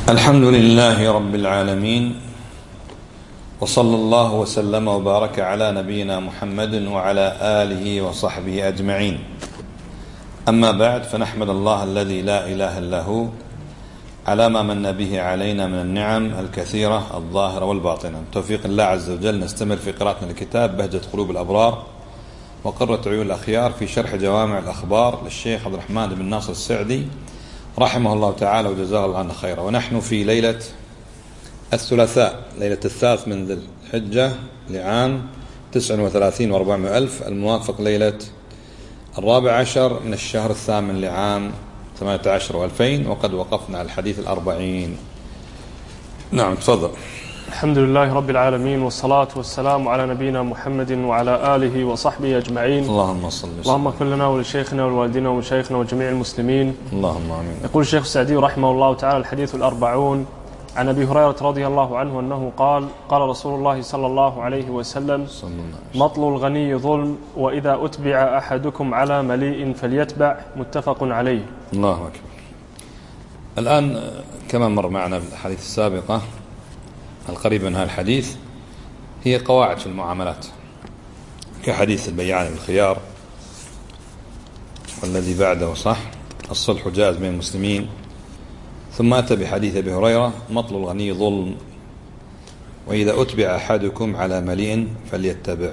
الحمد لله رب العالمين، وصلى الله وسلم وبارك على نبينا محمد وعلى آله وصحبه أجمعين. أما بعد، فنحمد الله الذي لا إله إلا هو على ما من به علينا من النعم الكثيرة الظاهرة والباطنة. بتوفيق الله عز وجل نستمر في قراءتنا لكتاب بهجة قلوب الأبرار وقرة عيون الأخيار في شرح جوامع الأخبار للشيخ عبد الرحمن بن ناصر السعدي رحمه الله تعالى وجزاه الله عنا خيرا. ونحن في ليلة الثلاثاء، ليلة الثالث من ذي الحجة لعام 39 و400 ألف، الموافق ليلة 14 من الشهر الثامن لعام 18 و2000، وقد وقفنا على الحديث 40. نعم، تفضل. الحمد لله رب العالمين، والصلاة والسلام على نبينا محمد وعلى آله وصحبه أجمعين. اللهم صل وسلم. اللهم اغفر لنا ولشيخنا ولوالدينا ومشايخنا وجميع المسلمين. اللهم آمين. يقول الشيخ السعدي رحمه الله تعالى: الحديث 40 عن أبي هريرة رضي الله عنه أنه قال: قال رسول الله صلى الله عليه وسلم: مطل الغني ظلم، وإذا أتبع أحدكم على مليء فليتبع. متفق عليه. الله أكبر. الآن كما مر معنا في الأحاديث السابقة القريبة من هذا الحديث هي قواعد في المعاملات، كحديث البيعان بالخيار، والذي بعده صح، الصلح جائز بين المسلمين. ثم أتى بحديث أبي هريرة: مطل الغني ظلم، وإذا أتبع أحدكم على مليء فليتبع.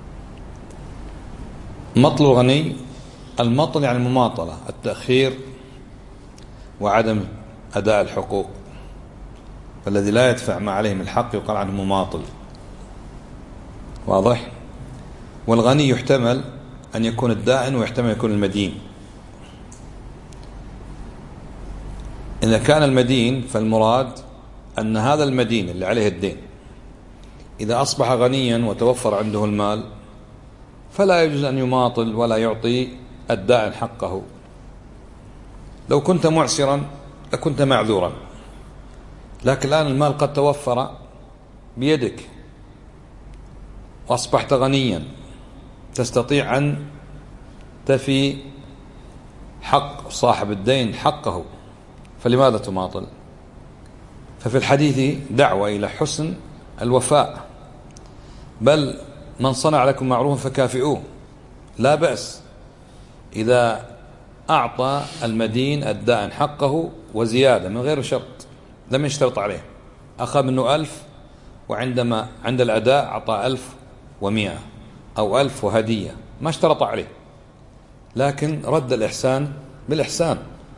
مطل الغني، المطل يعني المماطلة، التأخير وعدم أداء الحقوق، فالذي لا يدفع ما عليه من الحق يقال عنه مماطل. واضح؟ والغني يحتمل أن يكون الدائن ويحتمل أن يكون المدين. إذا كان المدين فالمراد أن هذا المدين اللي عليه الدين إذا أصبح غنيا وتوفر عنده المال فلا يجوز أن يماطل ولا يعطي الدائن حقه. لو كنت معسرا لكنت معذورا، لكن الآن المال قد توفر بيدك وأصبحت غنيا، تستطيع أن تفي حق صاحب الدين حقه، فلماذا تماطل؟ ففي الحديث دعوة إلى حسن الوفاء، بل من صنع لكم معروفا فكافئوه. لا بأس إذا أعطى المدين الدائن حقه وزيادة من غير شرط، لم يشترط عليه، أخذ منه 1000 وعندما عند الأداء أعطى 1100 أو 1000 وهدية، ما اشترط عليه، لكن رد الإحسان بالإحسان.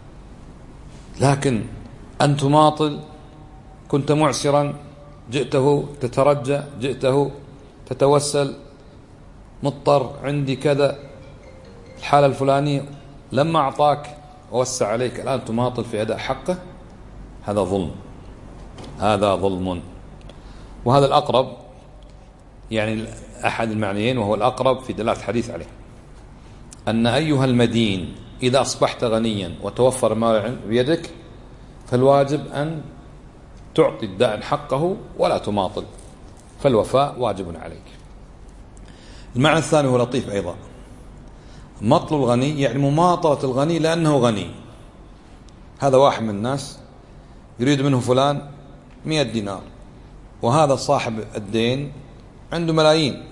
لكن أن تماطل، كنت معسرا جئته تترجى، جئته تتوسل، مضطر، عندي كذا الحالة الفلانية، لما أعطاك ووسع عليك الآن تماطل في أداء حقه، هذا ظلم، هذا ظلم. وهذا الأقرب، يعني أحد المعنيين وهو الأقرب في دلالة الحديث عليه، أن أيها المدين إذا أصبحت غنيا وتوفر مال بيدك فالواجب أن تعطي الدائن حقه ولا تماطل، فالوفاء واجب عليك. المعنى الثاني هو لطيف أيضا: مطل الغني يعني مماطلة الغني لأنه غني. هذا واحد من الناس يريد منه فلان 100 دينار، وهذا صاحب الدين عنده ملايين،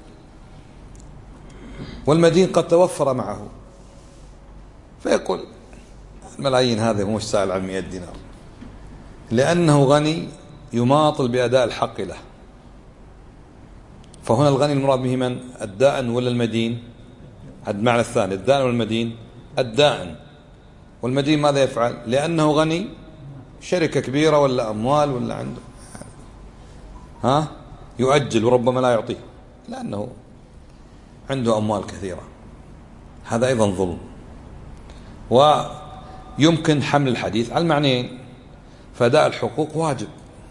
والمدين قد توفر معه، فيقول الملايين هذه مش سائل عن 100 دينار، لأنه غني يماطل بأداء الحق له. فهنا الغني المراد به من؟ الدائن ولا المدين؟ هذا المعنى الثاني، الدائن والمدين. الدائن، والمدين ماذا يفعل؟ لأنه غني، شركة كبيرة ولا أموال ولا عنده يؤجل وربما لا يعطيه لأنه عنده أموال كثيرة، هذا أيضا ظلم. ويمكن حمل الحديث على المعنيين، فأداء الحقوق واجب،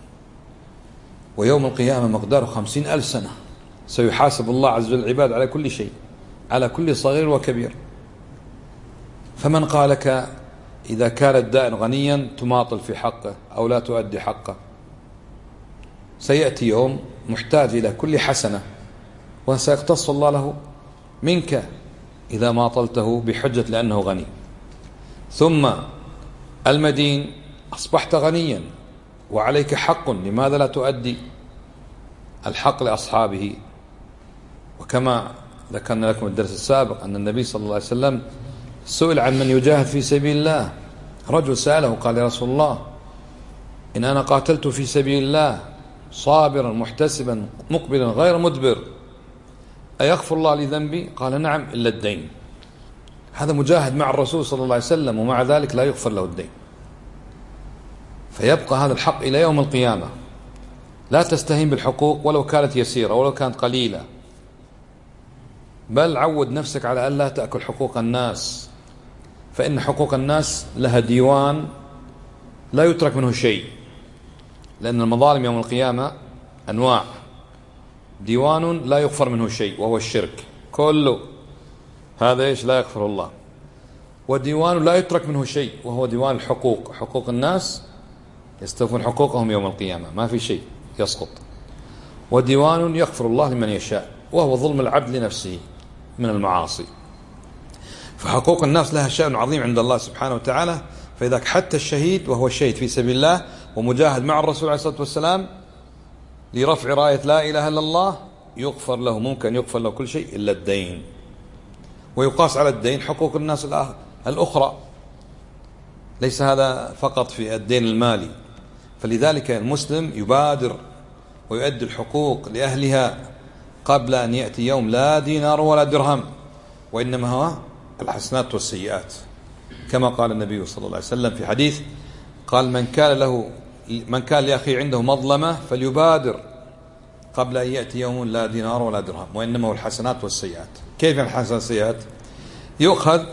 ويوم القيامة مقداره 50,000 سنة، سيحاسب الله عز وجل العباد على كل شيء، على كل صغير وكبير. فمن قال لك إذا كان الدائن غنيا تماطل في حقه أو لا تؤدي حقه؟ سيأتي يوم محتاج إلى كل حسنة، وسيقتص الله له منك إذا ماطلته بحجة لأنه غني. ثم المدين أصبحت غنيا وعليك حق، لماذا لا تؤدي الحق لأصحابه؟ وكما ذكرنا لكم الدرس السابق أن النبي صلى الله عليه وسلم سئل عن من يجاهد في سبيل الله. رجل سأله قال: يا رسول الله، إن أنا قاتلت في سبيل الله صابرا محتسبا مقبلا غير مدبر، أيغفر الله لي ذنبي؟ قال: نعم، إلا الدين. هذا مجاهد مع الرسول صلى الله عليه وسلم، ومع ذلك لا يغفر له الدين. فيبقى هذا الحق إلى يوم القيامة. لا تستهين بالحقوق ولو كانت يسيرة ولو كانت قليلة، بل عود نفسك على أن لا تأكل حقوق الناس، فإن حقوق الناس لها ديوان لا يترك منه شيء. لأن المظالم يوم القيامة أنواع: ديوان لا يغفر منه شيء وهو الشرك كله، هذا إيش لا يغفر الله. وديوان لا يترك منه شيء وهو ديوان الحقوق، حقوق الناس يستوفون حقوقهم يوم القيامة، ما في شيء يسقط. وديوان يغفر الله لمن يشاء وهو ظلم العبد لنفسه من المعاصي. فحقوق الناس لها شأن عظيم عند الله سبحانه وتعالى. فإذا حتى الشهيد وهو الشهيد في سبيل الله ومجاهد مع الرسول عليه الصلاة والسلام لرفع راية لا إله إلا الله يغفر له، ممكن يغفر له كل شيء إلا الدين. ويقاس على الدين حقوق الناس الأخرى، ليس هذا فقط في الدين المالي. فلذلك المسلم يبادر ويؤدي الحقوق لأهلها قبل أن يأتي يوم لا دينار ولا درهم، وإنما هو الحسنات والسيئات، كما قال النبي صلى الله عليه وسلم في حديث قال: من كان لأخي عنده مظلمة فليبادر قبل أن يأتي يوم لا دينار ولا درهم، وإنما هو الحسنات والسيئات. كيف الحسنات والسيئات؟ يؤخذ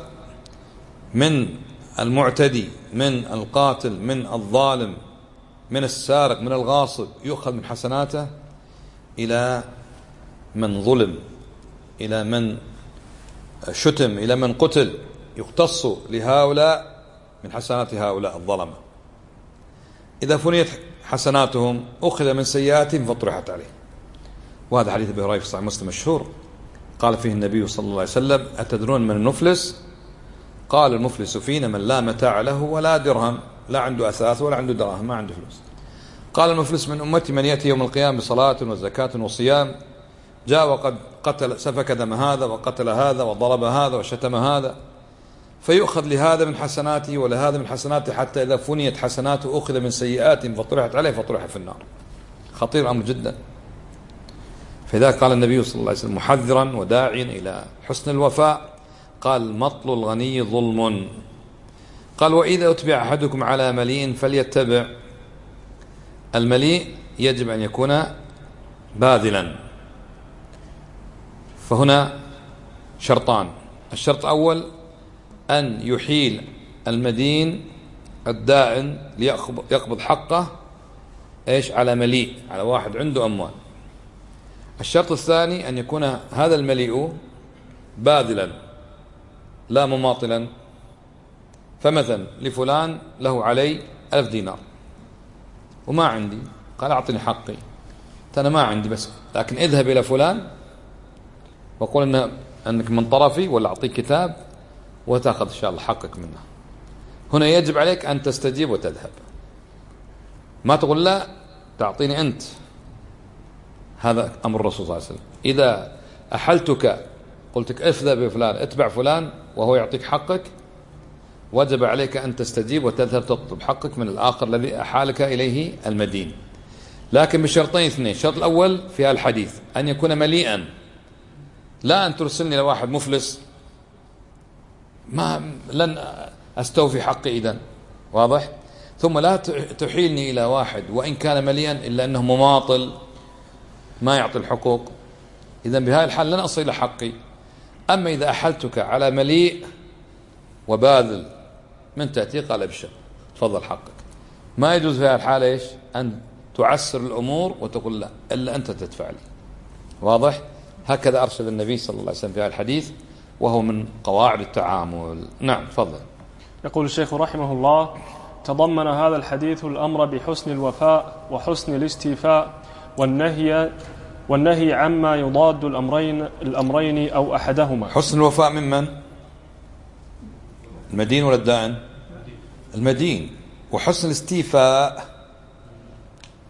من المعتدي، من القاتل، من الظالم، من السارق، من الغاصب، يؤخذ من حسناته إلى من ظلم، إلى من شتم، إلى من قتل، يقتص لهؤلاء من حسنات هؤلاء الظلمة. إذا فنيت حسناتهم أخذ من سيئاتهم فطرحت عليه. وهذا حديث أبي هريرة في صحيح مسلم مشهور، قال فيه النبي صلى الله عليه وسلم: أتدرون من المفلس؟ قال: المفلس فينا من لا متاع له ولا درهم، لا عنده أثاث ولا عنده دراهم، ما عنده فلوس. قال: المفلس من أمتي من يأتي يوم القيامة بصلاة وزكاة وصيام، جاء وقد قتل سفك دم هذا وقتل هذا وضرب هذا وشتم هذا، فيؤخذ لهذا من حسناته ولهذا من حسناته، حتى إذا فنيت حسناته أخذ من سيئاتهم فطرحت عليه فطرح في النار. خطير الأمر جدا. فلذلك قال النبي صلى الله عليه وسلم محذرا وداعيا إلى حسن الوفاء، قال: مطل الغني ظلم. قال: وإذا أتبع أحدكم على مليء فليتبع. المليء يجب أن يكون باذلا. فهنا شرطان: الشرط الأول أن يحيل المدين الدائن ليقبض حقه إيش على مليء، على واحد عنده أموال. الشرط الثاني أن يكون هذا المليء باذلا لا مماطلا. فمثلا لفلان له علي 1000 دينار وما عندي، قال: أعطني حقي، أنا ما عندي، بس لكن اذهب إلى فلان وقول أنك من طرفي، ولا أعطيك كتاب وتأخذ إن شاء الله حقك منه. هنا يجب عليك أن تستجيب وتذهب، ما تقول لا تعطيني أنت. هذا أمر الرسول صلى الله عليه وسلم: إذا أحلتك قلتك اذهب بفلان اتبع فلان وهو يعطيك حقك، وجب عليك أن تستجيب وتذهب تطلب حقك من الآخر الذي أحالك إليه المدين، لكن بشرطين اثنين. الشرط الأول في الحديث أن يكون مليئا، لا أن ترسلني لواحد مفلس لن أستوفي حقي إذن، واضح؟ ثم لا تحيلني إلى واحد وإن كان مليئا إلا أنه مماطل ما يعطي الحقوق، إذن بهذه الحال لن أصل إلى حقي. أما إذا أحلتك على مليء وباذل من تأتي قال ابشر تفضل حقك، ما يجوز في هذه الحالة إيش؟ أن تعسر الأمور وتقول لا إلا أنت تدفع لي، واضح؟ هكذا أرشد النبي صلى الله عليه وسلم في هذا الحديث، وهو من قواعد التعامل. نعم تفضل. يقول الشيخ رحمه الله: تضمن هذا الحديث الأمر بحسن الوفاء وحسن الاستيفاء والنهي عما يضاد الأمرين أو أحدهما. حسن الوفاء ممن؟ المدين ولا الدائن؟ المدين. وحسن الاستيفاء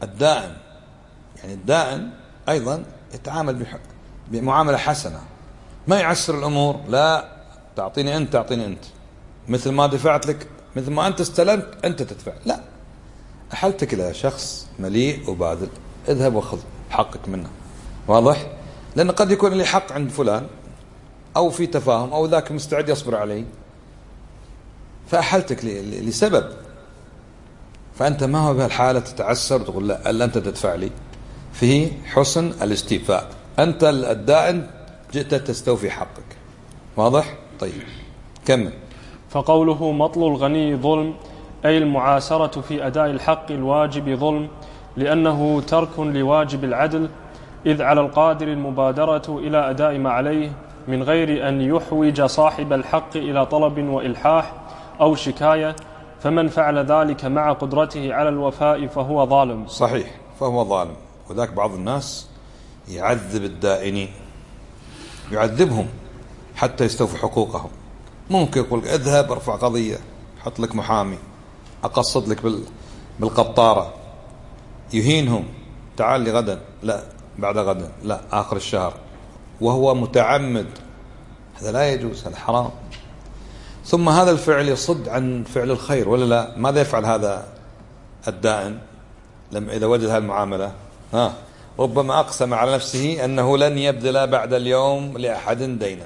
الدائن، يعني الدائن أيضا يتعامل بمعاملة حسنة، ما يعسر الأمور، لا تعطيني أنت تعطيني أنت، مثل ما دفعت لك، مثل ما أنت استلمت أنت تدفع، لا، أحلتك إلى شخص مليء وباذل، اذهب وخذ حقك منه. واضح؟ لأن قد يكون لي حق عند فلان أو في تفاهم أو ذاك مستعد يصبر علي، فأحلتك لسبب، فأنت ما هو بهالحالة تتعسر وتقول لا ألا أنت تدفع لي. فيه حسن الاستيفاء، أنت الدائن جئت تستوفي حقك. واضح؟ طيب كمل. فقوله مطل الغني ظلم، أي المعاسرة في أداء الحق الواجب ظلم، لأنه ترك لواجب العدل، إذ على القادر المبادرة إلى أداء ما عليه من غير أن يحوج صاحب الحق إلى طلب وإلحاح أو شكاية، فمن فعل ذلك مع قدرته على الوفاء فهو ظالم. صحيح، فهو ظالم. وذاك بعض الناس يعذب الدائنين، يعذبهم حتى يستوفوا حقوقهم. ممكن يقول اذهب ارفع قضية، حط لك محامي، أقصد لك بالقطارة، يهينهم، تعال لي غدا، لا بعد غدا، لا آخر الشهر، وهو متعمد. هذا لا يجوز، هذا حرام. ثم هذا الفعل يصد عن فعل الخير ولا لا؟ ماذا يفعل هذا الدائن لما إذا وجد هذه المعاملة؟ ربما أقسم على نفسه أنه لن يبذل بعد اليوم لأحد دينا.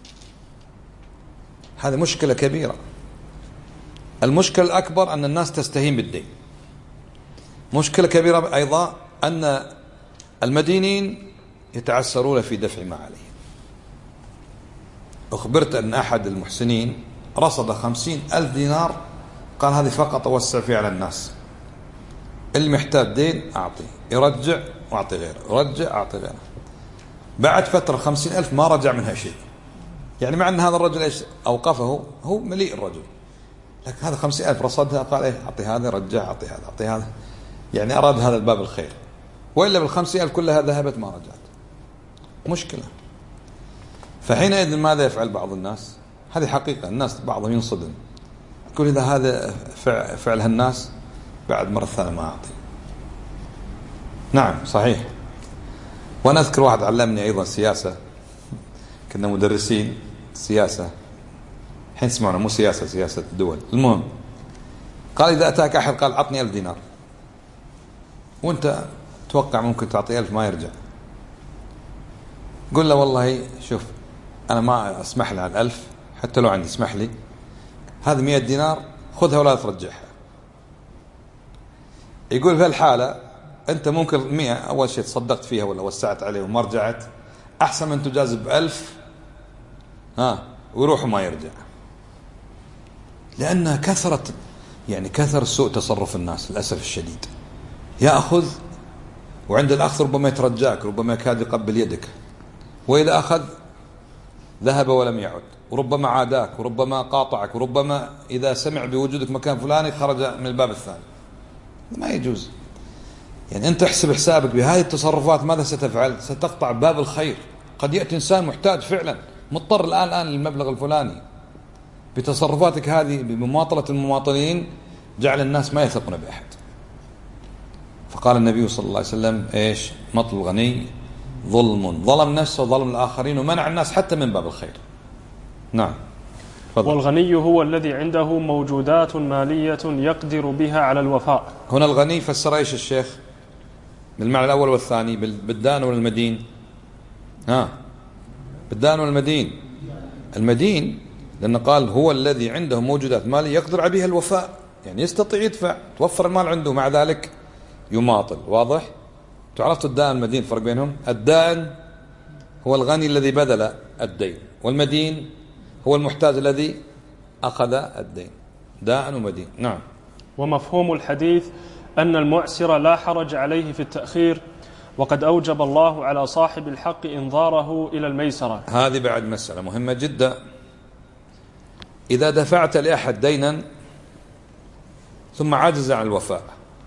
هذه مشكلة كبيرة. المشكلة الأكبر أن الناس تستهين بالدين. مشكلة كبيرة أيضا أن المدينين يتعسرون في دفع ما عليه. أخبرت أن أحد المحسنين رصد 50,000 دينار، قال هذه فقط أوسع فيها على الناس، اللي محتاج دين أعطيه، يرجع وأعطي غيره، يرجع أعطي غيره. بعد فترة 50,000 ما رجع منها شيء، يعني مع أن هذا الرجل إيش أوقفه، هو مليء الرجل، لكن هذا 50,000 رصدها، قال إيه أعطي هذا، رجع أعطي هذا، أعطي هذا، يعني أراد هذا الباب الخير، وإلا بال50,000 كلها ذهبت ما رجعت. مشكلة. فحينئذ ماذا يفعل بعض الناس؟ هذه حقيقة، الناس بعضهم ينصدم، يقول إذا هذا فعل هالناس بعد مرة ثانية ما أعطي. نعم صحيح. وأنا أذكر واحد علمني أيضا سياسة، كنا مدرسين سياسة، حين سمعنا مو سياسة، سياسة الدول، المهم قال إذا أتاك أحد قال عطني 1000 دينار، وأنت توقع ممكن تعطي 1000 ما يرجع، قل له والله شوف أنا ما أسمح لي على 1000، حتى لو عندي اسمح لي، هذه 100 دينار خذها ولا ترجعها. يقول في الحالة أنت ممكن 100 أول شيء تصدقت فيها ولا وسعت عليه وما رجعت، أحسن من تجازب 1000 ويروح وما يرجع. لأنها كثرت، يعني كثر سوء تصرف الناس للأسف الشديد. يأخذ وعند الأخذ ربما يترجاك، ربما يكاد يقبل يدك، وإذا أخذ ذهب ولم يعد، وربما عاداك، وربما قاطعك، وربما إذا سمع بوجودك مكان فلاني خرج من الباب الثاني. ما يجوز. يعني أنت احسب حسابك بهذه التصرفات ماذا ستفعل؟ ستقطع باب الخير. قد يأتي إنسان محتاج فعلا، مضطر الآن للمبلغ الفلاني، بتصرفاتك هذه بمماطلة المماطلين جعل الناس ما يثقون بأحد. فقال النبي صلى الله عليه وسلم إيش؟ مطل الغني ظلم، ظلم نفسه وظلم الآخرين ومنع الناس حتى من باب الخير. نعم. فضل. والغني هو الذي عنده موجودات مالية يقدر بها على الوفاء. هنا الغني فسر إيش الشيخ بالمعنى الأول والثاني؟ بالدان والمدين. بالدان والمدين. المدين لأن قال هو الذي عنده موجودات مالية يقدر بها الوفاء، يعني يستطيع يدفع، توفر المال عنده، مع ذلك يماطل. واضح؟ تعرفت الدائن والمدين فرق بينهم؟ الدائن هو الغني الذي بذل الدين، والمدين هو المحتاج الذي أخذ الدين. دائن ومدين. نعم. ومفهوم الحديث أن المعسر لا حرج عليه في التأخير، وقد أوجب الله على صاحب الحق إنظاره إلى الميسرة. هذه بعد مسألة مهمة جدا. إذا دفعت لأحد دينا ثم عجز عن الوفاء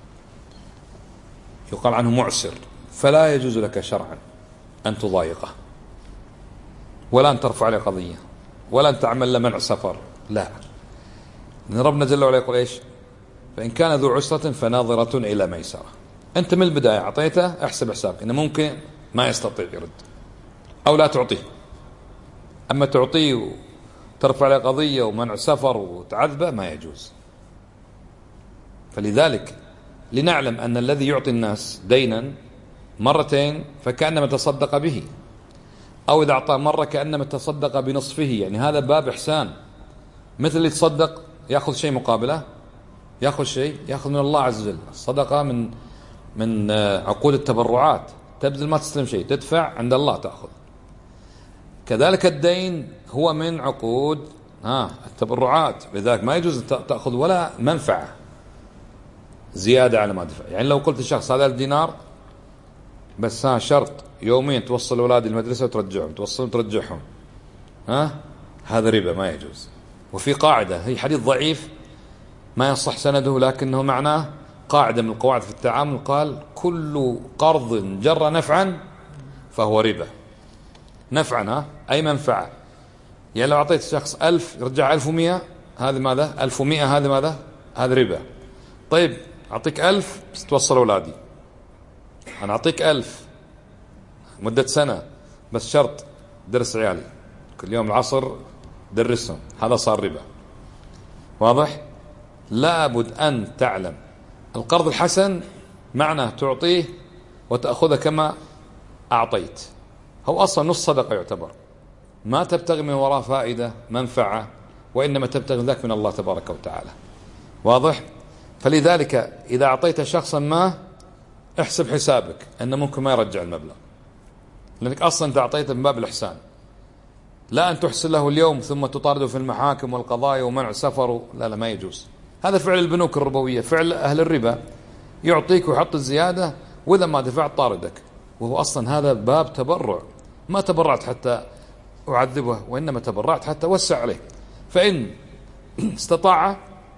يقال عنه معسر، فلا يجوز لك شرعا أن تضايقه، ولا أن ترفع عليه قضية، ولا أن تعمل له منع سفر، لا. لأن ربنا جل وعلا يقول إيش؟ فإن كان ذو عسرة فناظرة إلى ميسرة. أنت من البداية أعطيته، احسب حسابك إنه ممكن ما يستطيع يرد أو لا تعطيه. أما تعطيه وترفع عليه قضية ومنع سفر وتعذبه ما يجوز. فلذلك لنعلم أن الذي يعطي الناس دينا مرتين فكأنما تصدق به، أو إذا أعطاه مرة كأنما تصدق بنصفه، يعني هذا باب إحسان. مثل اللي يتصدق يأخذ شيء مقابله، يأخذ شيء، يأخذ من الله عز وجل. الصدقة من عقود التبرعات، تبذل ما تستلم شيء، تدفع عند الله تأخذ. كذلك الدين هو من عقود التبرعات، لذلك ما يجوز تأخذ ولا منفعة زيادة على ما دفع. يعني لو قلت للشخص هذا الدينار بس شرط يومين توصل أولادي المدرسة وترجعهم، توصلهم ترجعهم، هذا ربا ما يجوز. وفي قاعدة، هي حديث ضعيف ما يصح سنده، لكنه معناه قاعدة من القواعد في التعامل، قال كل قرض جر نفعا فهو ربا. نفعا أي منفعة. يعني لو أعطيت الشخص 1000 يرجع 1100، هذا ماذا؟ 1100 هذا ماذا؟ هذا ربا. طيب أعطيك 1000 بس توصل أولادي، أنا أعطيك 1000 مدة سنة بس شرط درس عيالي كل يوم العصر درسهم، هذا صار ربا. واضح؟ لابد أن تعلم القرض الحسن معناه تعطيه وتأخذه كما أعطيت، هو أصلا نص صدقة يعتبر، ما تبتغي من وراء فائدة منفعة، وإنما تبتغي ذاك من الله تبارك وتعالى. واضح؟ فلذلك إذا أعطيت شخصا ما احسب حسابك أنه ممكن ما يرجع المبلغ، لأنك أصلا أنت أعطيته من باب الإحسان، لا أن تحسن له اليوم ثم تطارده في المحاكم والقضايا ومنع سفره. لا ما يجوز. هذا فعل البنوك الربوية، فعل أهل الربا، يعطيك ويحط الزيادة وإذا ما دفعت طاردك، وهو أصلا هذا باب تبرع. ما تبرعت حتى أعذبه، وإنما تبرعت حتى أوسع عليه. فإن استطاع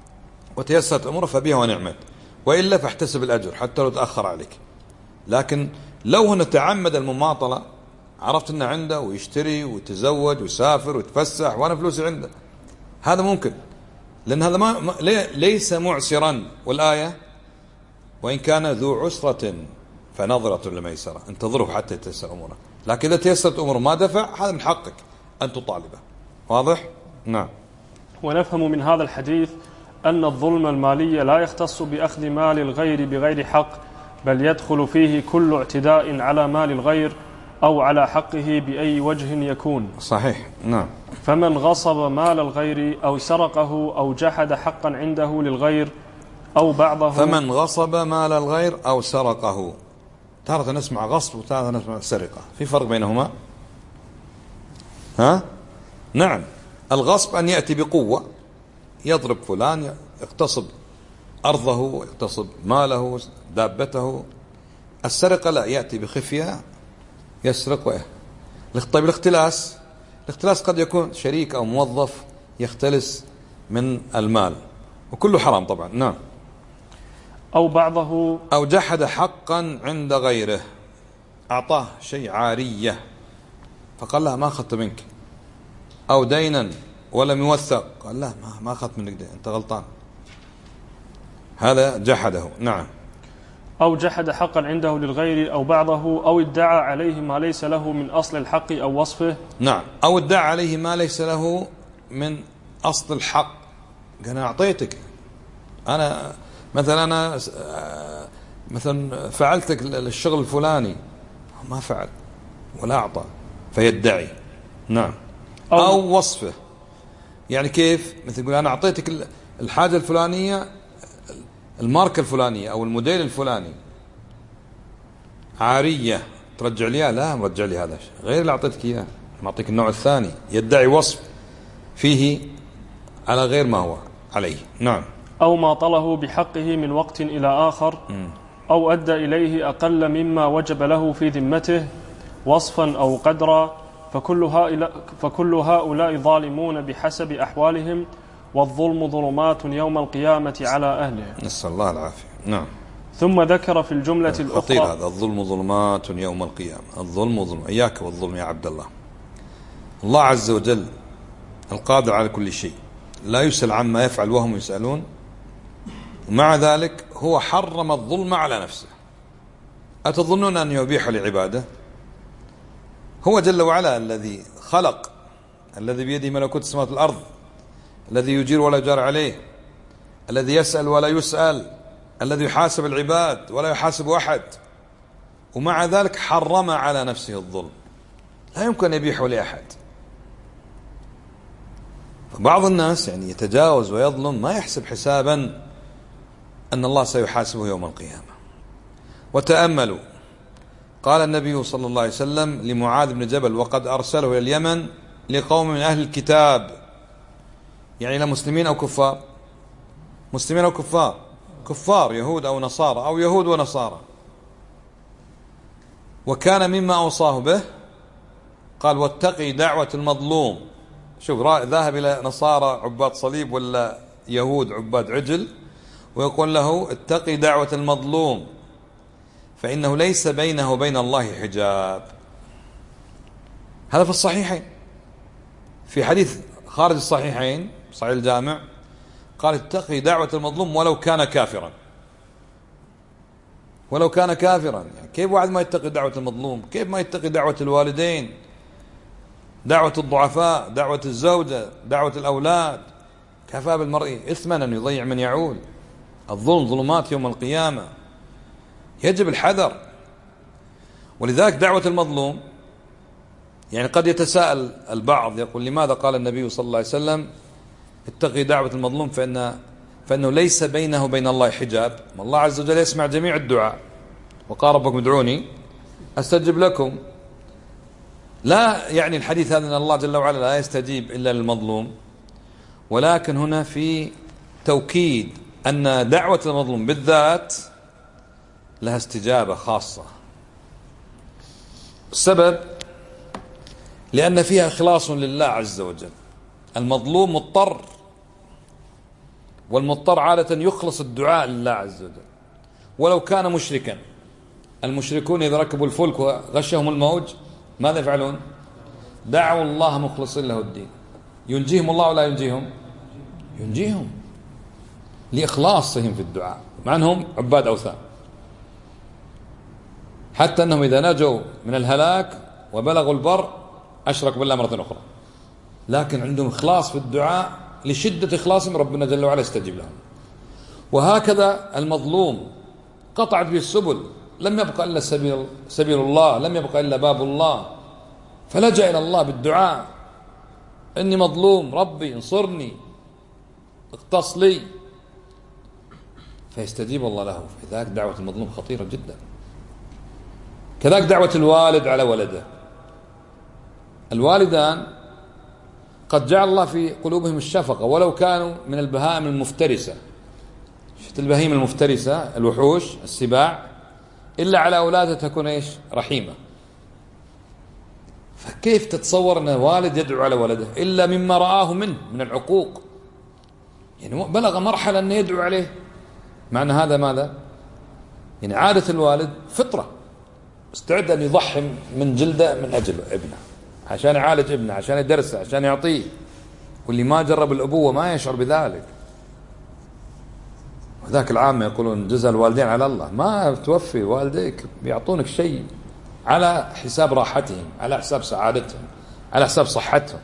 وتيسرت أمره فبها ونعمت، وإلا فاحتسب الأجر حتى لو تأخر عليك. لكن لو هنا تعمد المماطلة، عرفت أنه عنده ويشتري ويتزوج ويسافر ويتفسح وأنا فلوسي عنده، هذا ممكن، لأن هذا ليس معسرا. والآية وإن كان ذو عسرة فنظرة لميسرة، انتظره حتى يتيسر أموره. لكن إذا تيسرت أمره ما دفع، هذا من حقك أن تطالبه. واضح؟ نعم. ونفهم من هذا الحديث أن الظلم المالي لا يختص بأخذ مال الغير بغير حق، بل يدخل فيه كل اعتداء على مال الغير أو على حقه بأي وجه يكون. صحيح. نعم. فمن غصب مال الغير أو سرقه أو جحد حقا عنده للغير أو بعضه. فمن غصب مال الغير أو سرقه، تارة نسمع غصب وتارة نسمع سرقة، في فرق بينهما؟ نعم. الغصب أن يأتي بقوة، يضرب فلان، يغتصب أرضه، يغتصب ماله، دابته. السرقة لا، يأتي بخفية يسرق. طيب الاختلاس قد يكون شريك أو موظف يختلس من المال، وكله حرام طبعا. نعم. أو بعضه، أو جحد حقا عند غيره، أعطاه شيء عارية فقال لا ما أخذت منك، أو دينا ولم يوثق قال لا ما أخذت منك دين، أنت غلطان، هذا جحده. نعم. أو جحد حقا عنده للغير أو بعضه، أو ادعى عليه ما ليس له من أصل الحق أو وصفه. نعم. أو ادعى عليه ما ليس له من أصل الحق، أنا أعطيتك، أنا مثلا فعلتك الشغل الفلاني، ما فعل ولا أعطى فيدعي. نعم. أو وصفه، يعني كيف؟ مثل يقول أنا أعطيتك الحاجة الفلانية، الماركة الفلانية أو الموديل الفلاني عارية، ترجع لي؟ لا مرجع لي هذا غير اللي أعطيتك إياه، ما أعطيك النوع الثاني. يدعي وصف فيه على غير ما هو عليه. نعم. أو ما طله بحقه من وقت إلى آخر، أو أدى إليه أقل مما وجب له في ذمته وصفا أو قدرا، فكل هؤلاء ظالمون بحسب أحوالهم، والظلم ظلمات يوم القيامة على أهله. نسأل الله العافية. نعم. ثم ذكر في الجملة الأخرى، خطير هذا، الظلم ظلمات يوم القيامة. الظلم ظلم، إياك والظلم يا عبد الله. الله عز وجل القادر على كل شيء، لا يسأل عما يفعل وهم يسألون، ومع ذلك هو حرم الظلم على نفسه. أتظنون أن يبيح لعباده؟ هو جل وعلا الذي خلق، الذي بيده ملكوت السماوات والأرض، الذي يجير ولا يجار عليه، الذي يسأل ولا يسأل، الذي يحاسب العباد ولا يحاسب أحد، ومع ذلك حرم على نفسه الظلم، لا يمكن أن يبيحه لأحد. فبعض الناس يعني يتجاوز ويظلم، ما يحسب حسابا أن الله سيحاسبه يوم القيامة. وتأملوا، قال النبي صلى الله عليه وسلم لمعاذ بن جبل وقد أرسله إلى اليمن لقوم من أهل الكتاب، يعني إلى مسلمين أو كفار؟ مسلمين أو كفار؟ كفار، يهود أو نصارى، أو يهود ونصارى. وكان مما أوصاه به قال واتقي دعوة المظلوم. شوف، ذاهب إلى نصارى عباد صليب ولا يهود عباد عجل، ويقول له اتقي دعوة المظلوم فإنه ليس بينه وبين الله حجاب. هذا في الصحيحين، في حديث خارج الصحيحين صحيح الجامع قال اتقي دعوة المظلوم ولو كان كافرا. ولو كان كافرا، يعني كيف واحد ما يتقي دعوة المظلوم؟ كيف ما يتقي دعوة الوالدين، دعوة الضعفاء، دعوة الزوجة، دعوة الأولاد؟ كفى بالمرء إثما أن يضيع من يعول. الظلم ظلمات يوم القيامة، يجب الحذر. ولذلك دعوة المظلوم، يعني قد يتساءل البعض يقول لماذا قال النبي صلى الله عليه وسلم اتقي دعوة المظلوم فإنه ليس بينه وبين الله حجاب؟ الله عز وجل يسمع جميع الدعاء، وقال ربكم ادعوني أستجب لكم. لا يعني الحديث هذا أن الله جل وعلا لا يستجيب إلا للمظلوم، ولكن هنا في توكيد أن دعوة المظلوم بالذات لها استجابة خاصة. السبب لأن فيها إخلاص لله عز وجل. المظلوم مضطر، والمضطر عادة يخلص الدعاء لله عز وجل ولو كان مشركا. المشركون إذا ركبوا الفلك وغشهم الموج ماذا يفعلون؟ دعوا الله مخلصين له الدين. ينجيهم الله ولا ينجيهم؟ ينجيهم لإخلاصهم في الدعاء، مع أنهم عباد أوثان، حتى أنهم إذا نجوا من الهلاك وبلغوا البر أشركوا بالله مرة أخرى، لكن عندهم إخلاص في الدعاء، لشدة إخلاصهم ربنا جل وعلا يستجيب لهم. وهكذا المظلوم قطعت به السبل، لم يبقى إلا سبيل الله، لم يبقى إلا باب الله، فلجأ إلى الله بالدعاء: إني مظلوم ربي انصرني اقتص لي، فيستجيب الله له. فذلك دعوة المظلوم خطيرة جدا. كذلك دعوة الوالد على ولده. الوالدان قد جعل الله في قلوبهم الشفقة ولو كانوا من البهائم المفترسة. شفت البهيمة المفترسة، الوحوش السباع، إلا على أولادها تكون إيش؟ رحيمة. فكيف تتصور أن والد يدعو على ولده إلا مما رآه منه من العقوق؟ يعني بلغ مرحلة أن يدعو عليه. معنى هذا ماذا؟ يعني عادة الوالد فطرة، استعد أن يضحي من جلده من أجل ابنه، عشان يعالج ابنه، عشان يدرسه، عشان يعطيه. واللي ما جرب الأبوة ما يشعر بذلك. وذاك العامة يقولون جزاء الوالدين على الله. ما توفي والديك بيعطونك شيء على حساب راحتهم، على حساب سعادتهم، على حساب صحتهم.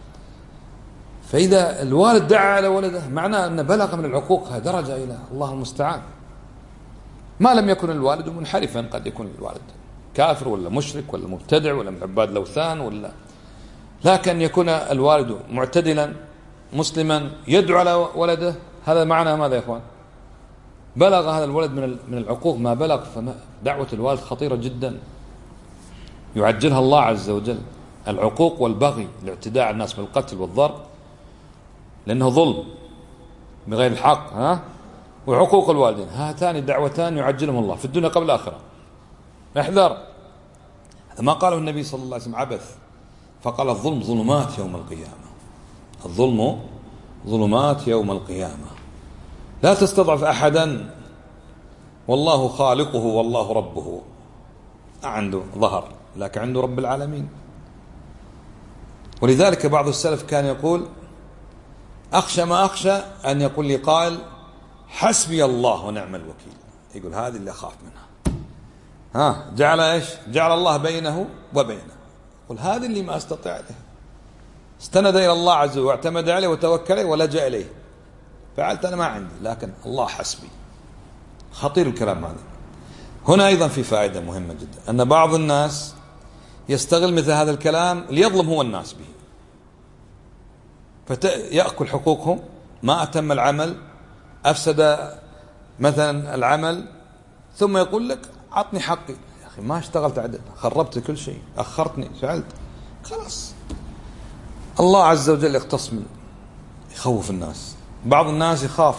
فإذا الوالد دعا على ولده معناه أنه بلغ من العقوق درجة إلى الله المستعان. ما لم يكن الوالد منحرفا، قد يكون الوالد كافر ولا مشرك ولا مبتدع ولا من عباد الأوثان ولا، لكن يكون الوالد معتدلا مسلما يدعو على ولده، هذا معنى ماذا يا إخوان؟ بلغ هذا الولد من العقوق ما بلغ. فدعوة الوالد خطيرة جدا يعجلها الله عز وجل. العقوق والبغي، الاعتداء على الناس بالقتل والضرب، لأنه ظلم بغير الحق، وعقوق الوالدين، هاتان الدعوتان يعجلهم الله في الدنيا قبل الآخرة. احذر. هذا ما قاله النبي صلى الله عليه وسلم عبث، فقال الظلم ظلمات يوم القيامة. الظلم ظلمات يوم القيامة. لا تستضعف أحدا، والله خالقه والله ربه. عنده ظهر لكن عنده رب العالمين. ولذلك بعض السلف كان يقول: أخشى ما أخشى أن يقول لي قائل حسبي الله ونعم الوكيل. يقول هذه اللي أخاف منها، جعل إيش؟ جعل الله بينه وبينه. قل هذه اللي ما أستطيع عليه، استند إلى الله عز وجل واعتمد عليه وتوكل عليه ولجأ إليه. فعلت أنا ما عندي، لكن الله حسبي. خطير الكلام هذا. هنا أيضا في فائدة مهمة جدا، أن بعض الناس يستغل مثل هذا الكلام ليظلم هو الناس به، فيأكل حقوقهم، ما أتم العمل، أفسد مثلا العمل، ثم يقول لك عطني حقي. يا أخي ما اشتغلت عدل، خربت كل شيء، أخرتني، فعلت، خلاص. الله عز وجل يختص منه، يخوف الناس. بعض الناس يخاف،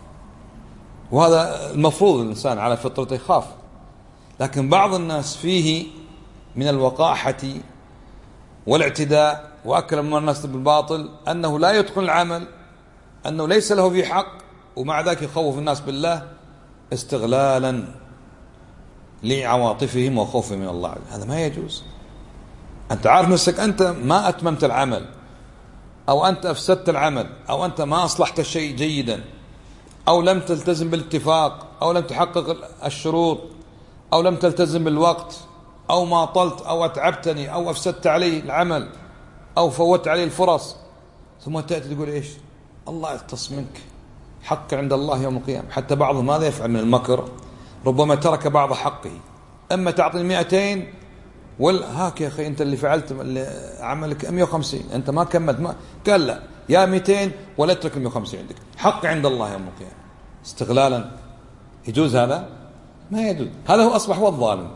وهذا المفروض الإنسان على فطرته يخاف، لكن بعض الناس فيه من الوقاحة والاعتداء وأكل من الناس بالباطل، أنه لا يتقن العمل، أنه ليس له فيه حق، ومع ذلك يخوف الناس بالله استغلالا لعواطفهم وخوفهم من الله. هذا ما يجوز. أنت عارف نفسك أنت ما أتممت العمل، أو أنت أفسدت العمل، أو أنت ما أصلحت الشيء جيدا، أو لم تلتزم بالاتفاق، أو لم تحقق الشروط، أو لم تلتزم بالوقت، أو ما طلت، أو أتعبتني، أو أفسدت عليه العمل، أو فوت عليه الفرص، ثم تأتي تقول إيش؟ الله يختص منك، حق عند الله يوم القيامة. حتى بعضهم ماذا يفعل من المكر؟ ربما ترك بعض حقه، أما تعطي 200 هاك يا أخي أنت اللي فعلت اللي عملك 150، أنت ما كملت، ما قال لا، يا 200 ولا اترك 150 عندك، حق عند الله يوم القيامة. استغلالا. يجوز هذا؟ ما يجوز. هذا هو أصبح هو الظالم.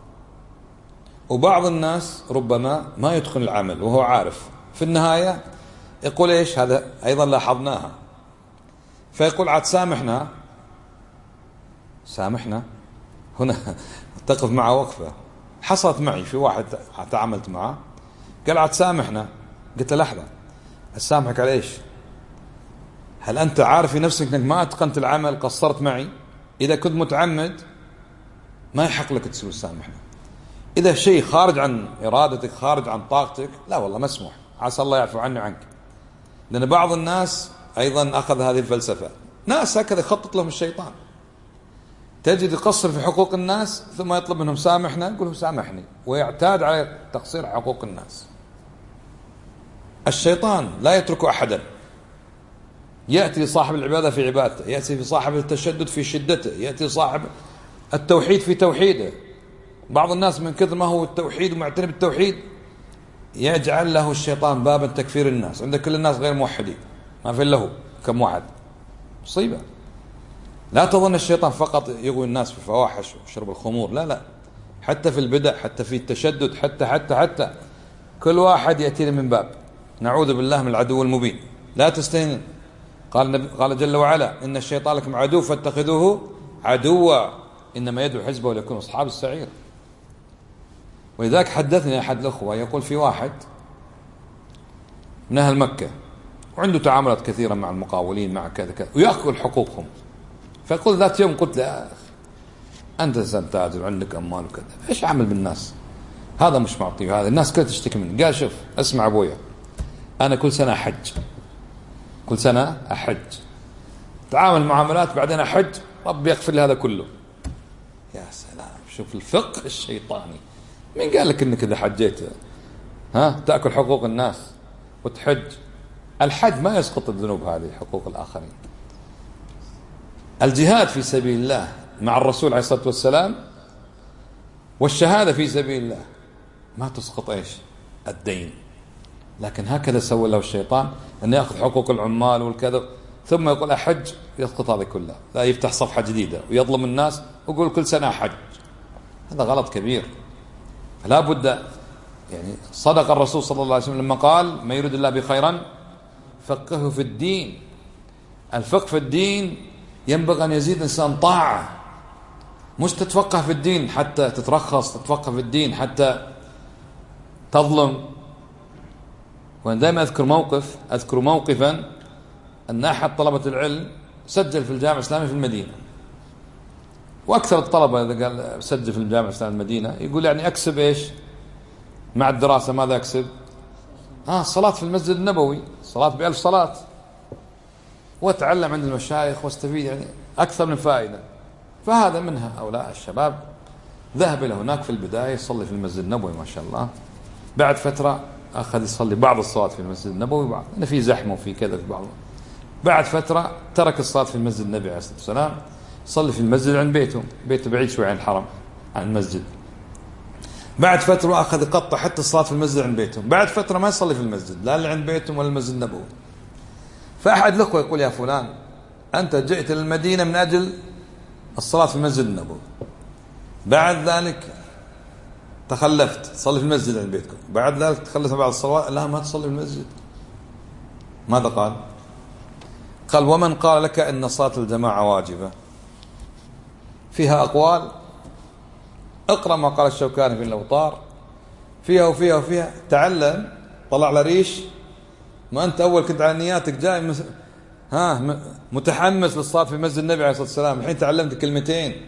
وبعض الناس ربما ما يدخل العمل وهو عارف، في النهاية يقول إيش؟ هذا أيضا لاحظناها، فيقول عاد سامحنا. هنا تقف معه وقفة. حصلت معي في واحد تعاملت معه، قال عاد سامحنا. قلت له لحظة، أسامحك على إيش؟ هل أنت عارف في نفسك أنك ما أتقنت العمل، قصرت معي؟ إذا كنت متعمد ما يحق لك تسوي سامحنا. إذا شيء خارج عن إرادتك، خارج عن طاقتك، لا والله مسموح، عسى الله يعفو عني عنك. لأن بعض الناس أيضا أخذ هذه الفلسفة، ناس هكذا يخطط لهم الشيطان، تجد يقصر في حقوق الناس ثم يطلب منهم سامحنا، يقول له سامحني، ويعتاد على تقصير حقوق الناس. الشيطان لا يترك أحدا، يأتي لصاحب العبادة في عبادته، يأتي في صاحب التشدد في شدته، يأتي صاحب التوحيد في توحيده. بعض الناس من كثر ما هو التوحيد ومعتني بالتوحيد يجعل له الشيطان بابا تكفير الناس، عند كل الناس غير موحدين، ما في له كم واحد. مصيبة. لا تظن الشيطان فقط يغوي الناس في الفواحش وشرب الخمور، لا لا، حتى في البدع، حتى في التشدد، حتى كل واحد يأتينا من باب. نعوذ بالله من العدو المبين. لا تستهين. قال جل وعلا إن الشيطان لكم عدو فاتخذوه عدوا إنما يدعو حزبه ليكونوا أصحاب السعير. ولذلك حدثني أحد الأخوة يقول في واحد من أهل مكة وعنده تعاملات كثيرة مع المقاولين مع كذا كذا ويأكل حقوقهم، فيقول ذات يوم قلت له يا أخي أنت إنسان تاجر وعندك أموال وكذا، إيش عمل بالناس؟ هذا مش معطي، هذا الناس كلها تشتكي منه. قال شوف اسمع أبويا، أنا كل سنة أحج، تعامل معاملات بعدين أحج، ربي يغفر لي هذا كله. يا سلام، شوف الفقه الشيطاني. مين قال لك إنك إذا حجيت تأكل حقوق الناس وتحج؟ الحج ما يسقط الذنوب هذه، حقوق الآخرين. الجهاد في سبيل الله مع الرسول عليه الصلاة والسلام والشهادة في سبيل الله ما تسقط إيش؟ الدين. لكن هكذا سوى له الشيطان، أن يأخذ حقوق العمال والكذا ثم يقول أحج، يسقط هذا كله، لا يفتح صفحة جديدة ويظلم الناس ويقول كل سنة أحج. هذا غلط كبير. فلا بد، يعني صدق الرسول صلى الله عليه وسلم لما قال ما يريد الله بخيرا فقهه في الدين. الفقه في الدين ينبغي أن يزيد الإنسان طاعة، مش تتفقه في الدين حتى تترخص، تتفقه في الدين حتى تظلم. وأنا دائما أذكر موقفا أن أحد طلبة العلم سجل في الجامعة الإسلامية في المدينة، وأكثر الطلبة إذا قال سجل في الجامعة الإسلامية المدينة يقول يعني أكسب إيش مع الدراسة؟ ماذا أكسب؟ صلاة في المسجد النبوي، صلاة ب1000 صلاة، وأتعلم عند المشايخ واستفيد، يعني أكثر من فائدة. فهذا منها هؤلاء الشباب ذهب إلى هناك في البداية يصلي في المسجد النبوي ما شاء الله. بعد فترة أخذ يصلي بعض الصلاة في المسجد النبوي، بعض أن في زحمة وفي كذا في بعض. بعد فترة ترك الصلاة في المسجد النبوي عليه الصلاة والسلام، يصلي في المسجد عند بيته بعيد شوي عن الحرم عن المسجد. بعد فترة أخذ يقطع حتى الصلاة في المسجد عند بيتهم. بعد فترة ما يصلي في المسجد، لا اللي عند بيتهم ولا المسجد النبوي. فأحد الأخوة يقول يا فلان أنت جئت للمدينة من أجل الصلاة في المسجد النبوي، بعد ذلك تخلفت تصلي في المسجد عند بيتكم، بعد ذلك تخلفت بعد الصلاة، لا ما تصلي في المسجد. ماذا قال؟ قال ومن قال لك أن صلاة الجماعة واجبة؟ فيها أقوال، اقرأ ما قال الشوكاني في الأوطار، فيها وفيها وفيها، تعلم، طلع لريش. ما أنت أول كنت على نياتك جاي متحمس للصلاة في مسجد النبي عليه الصلاة والسلام، الحين تعلمت كلمتين.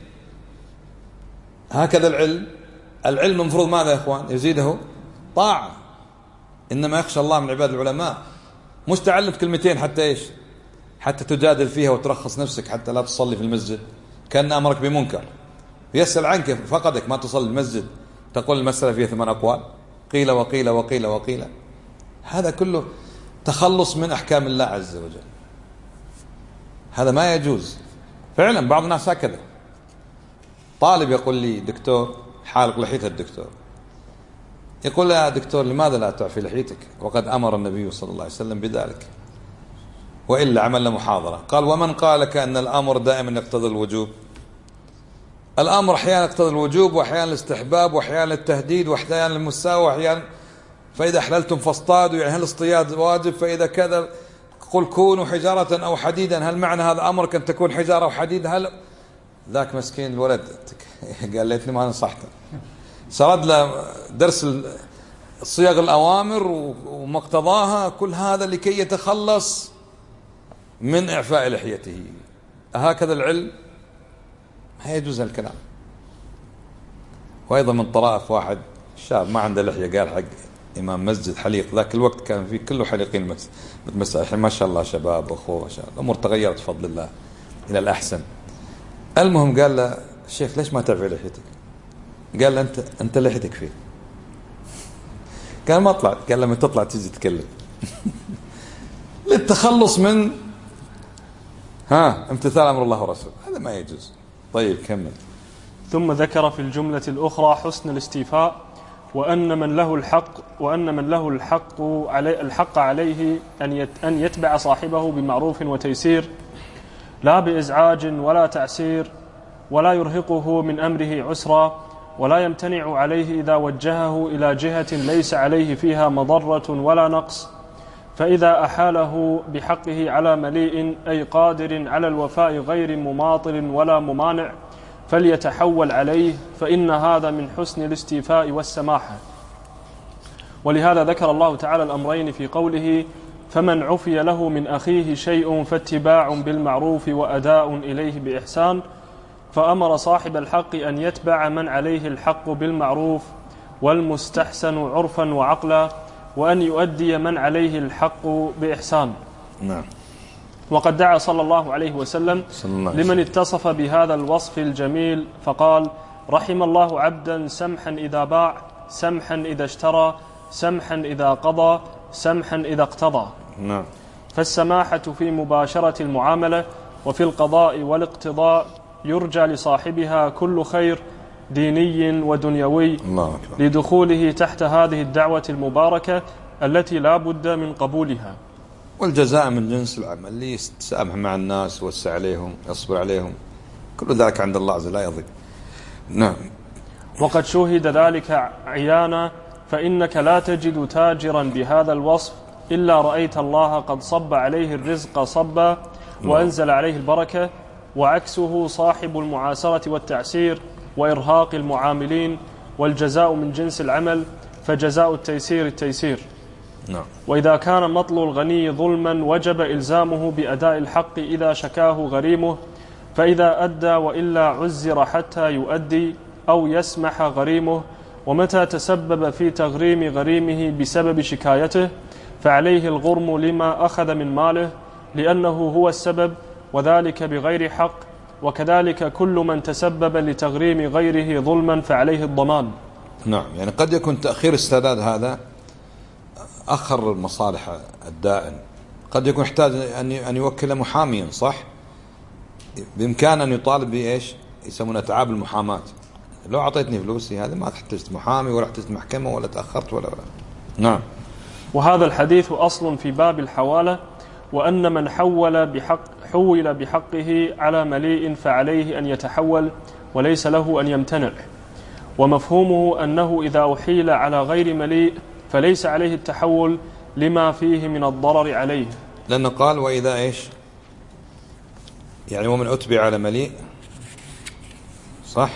هكذا العلم المفروض ماذا يا إخوان؟ يزيده طاعة. إنما يخشى الله من عباد العلماء، مش تعلمت كلمتين حتى إيش؟ حتى تجادل فيها وترخص نفسك حتى لا تصلي في المسجد، كان أمرك بمنكر، يسأل عنك فقدك ما تصلي المسجد، تقول المسألة فيها 8 أقوال، قيل وقيل وقيل وقيل. هذا كله تخلص من أحكام الله عز وجل، هذا ما يجوز. فعلا بعض الناس هكذا. طالب يقول لي دكتور حالق لحية الدكتور، يقول يا دكتور لماذا لا تعفي لحيتك وقد أمر النبي صلى الله عليه وسلم بذلك، وإلا عملنا محاضرة. قال ومن قال لك أن الأمر دائما يقتضي الوجوب؟ الأمر أحيانا يقتضي الوجوب، وأحيانا الاستحباب، وأحيانا التهديد، وأحيانا المساواة، وأحيانا فإذا أحللتم فاصطادوا، يعني هل الاصطياد واجب؟ فإذا كذا قل كونوا حجارة أو حديدا، هل معنى هذا أمرك أن تكون حجارة أو حديد؟ هل ذاك مسكين الولد قال ليتني ما نصحته، سرد له درس صيغ الأوامر ومقتضاها، كل هذا لكي يتخلص من إعفاء لحيته. هكذا العلم؟ ما يجوز هالكلام. وأيضا من طرائف واحد شاب ما عنده لحية، قال حق إمام مسجد حليق، ذاك الوقت كان فيه كله حليقين متمسح، الحين ما شاء الله شباب أخوة ما شاء الله، الأمور تغيرت بفضل الله إلى الأحسن. المهم قال له الشيخ ليش ما تعفي لحيتك؟ قال له أنت لحيتك فيه. قال ما طلعت. قال لما تطلع تيجي تتكلم للتخلص من امتثال أمر الله ورسوله، هذا ما يجوز. طيب كمل. ثم ذكر في الجملة الأخرى حسن الاستيفاء، وأن من له الحق عليه أن يتبع صاحبه بمعروف وتيسير، لا بإزعاج ولا تعسير، ولا يرهقه من أمره عسرا، ولا يمتنع عليه إذا وجهه إلى جهة ليس عليه فيها مضرة ولا نقص. فإذا أحاله بحقه على مليء أي قادر على الوفاء غير مماطل ولا ممانع فليتحول عليه، فإن هذا من حسن الاستيفاء والسماحة. ولهذا ذكر الله تعالى الأمرين في قوله فمن عفي له من أخيه شيء فاتباع بالمعروف وأداء إليه بإحسان، فأمر صاحب الحق أن يتبع من عليه الحق بالمعروف والمستحسن عرفا وعقلا، وأن يؤدي من عليه الحق بإحسان. نعم. وقد دعا صلى الله عليه وسلم لمن اتصف بهذا الوصف الجميل فقال رحم الله عبدا سمحا إذا باع، سمحا إذا اشترى، سمحا إذا قضى، سمحا إذا اقتضى. نعم. فالسماحة في مباشرة المعاملة وفي القضاء والاقتضاء يرجى لصاحبها كل خير ديني ودنيوي، الله أكبر، لدخوله تحت هذه الدعوة المباركة التي لا بد من قبولها. والجزاء من جنس العمل، اللي يتسامح مع الناس ويوسع عليهم يصبر عليهم، كل ذلك عند الله عز وجل لا يضيق. نعم. وقد شوهد ذلك عيانا، فإنك لا تجد تاجرا بهذا الوصف إلا رأيت الله قد صب عليه الرزق صبا وأنزل عليه البركة، وعكسه صاحب المعاسرة والتعسير وإرهاق المعاملين، والجزاء من جنس العمل، فجزاء التيسير التيسير. نعم. وإذا كان مطل الغني ظلما وجب إلزامه بأداء الحق إذا شكاه غريمه، فإذا أدى وإلا عزر حتى يؤدي أو يسمح غريمه، ومتى تسبب في تغريم غريمه بسبب شكايته فعليه الغرم لما أخذ من ماله، لأنه هو السبب وذلك بغير حق، وكذلك كل من تسبب لتغريم غيره ظلما فعليه الضمان. نعم، يعني قد يكون تأخير السداد هذا أخر المصالح الدائن، قد يكون يحتاج أن يوكل محاميا، صح؟ بإمكان أن يطالب بإيش يسمونه تعاب المحاماة. لو أعطيتني فلوسي هذا ما احتجت محامي ولا احتجت محكمة ولا تأخرت ولا. نعم. وهذا الحديث أصل في باب الحوالة، وأن من حول بحقه على مليء فعليه أن يتحول وليس له أن يمتنع، ومفهومه أنه إذا أحيل على غير مليء فليس عليه التحول لما فيه من الضرر عليه، لأنه قال وإذا إيش يعني ومن أتبع على مليء، صح؟